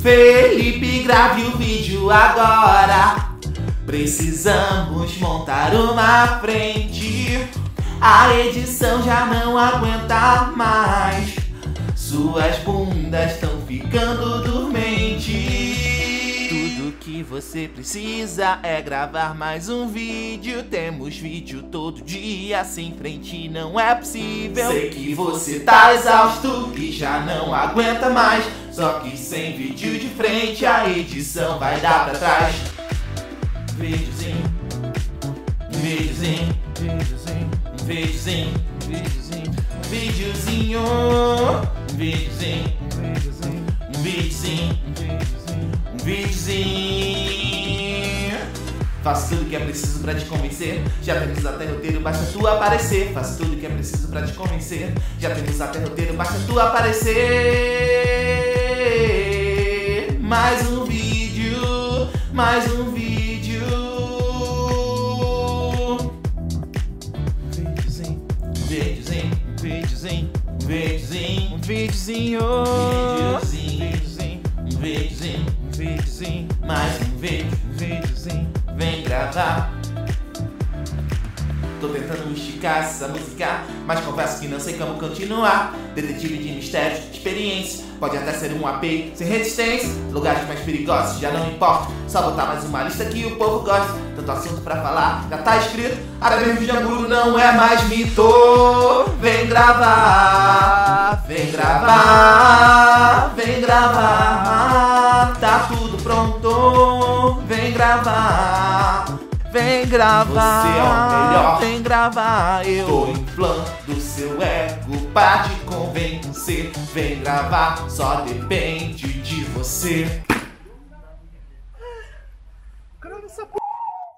Felipe, grave o vídeo agora. Precisamos montar uma frente. A edição já não aguenta mais. Suas bundas estão ficando dormentes. Tudo que você precisa é gravar mais um vídeo. Temos vídeo todo dia, sem frente não é possível. Sei que você tá exausto e já não aguenta mais. Só que sem vídeo de frente a edição vai dar pra trás. Videozinho, videozinho, videozinho, videozinho, videozinho, videozinho, videozinho, videozinho, videozinho. Faço tudo que é preciso pra te convencer. Já temos até roteiro, basta tu aparecer. Faço tudo que é preciso pra te convencer. Já temos até roteiro, basta tu aparecer. Mais um vídeo, mais um vídeo. Videozinho, videozinho, videozinho, videozinho, videozinho, videozinho, videozinho, mais um videozinho, vem gravar. Tô tentando me esticar essa música, mas confesso que não sei como continuar. Detetive de mistérios, experiência, pode até ser um AP sem resistência. Lugares mais perigosos, já não importa. Só botar mais uma lista que o povo gosta. Tanto assunto pra falar, já tá escrito. Área mesmo de Anguru não é mais mito. Vem gravar, vem gravar, vem gravar. Tá tudo pronto, vem gravar. Vem gravar, você é o melhor. Vem gravar, eu tô inflando seu ego pra te convencer. Vem gravar, só depende de você.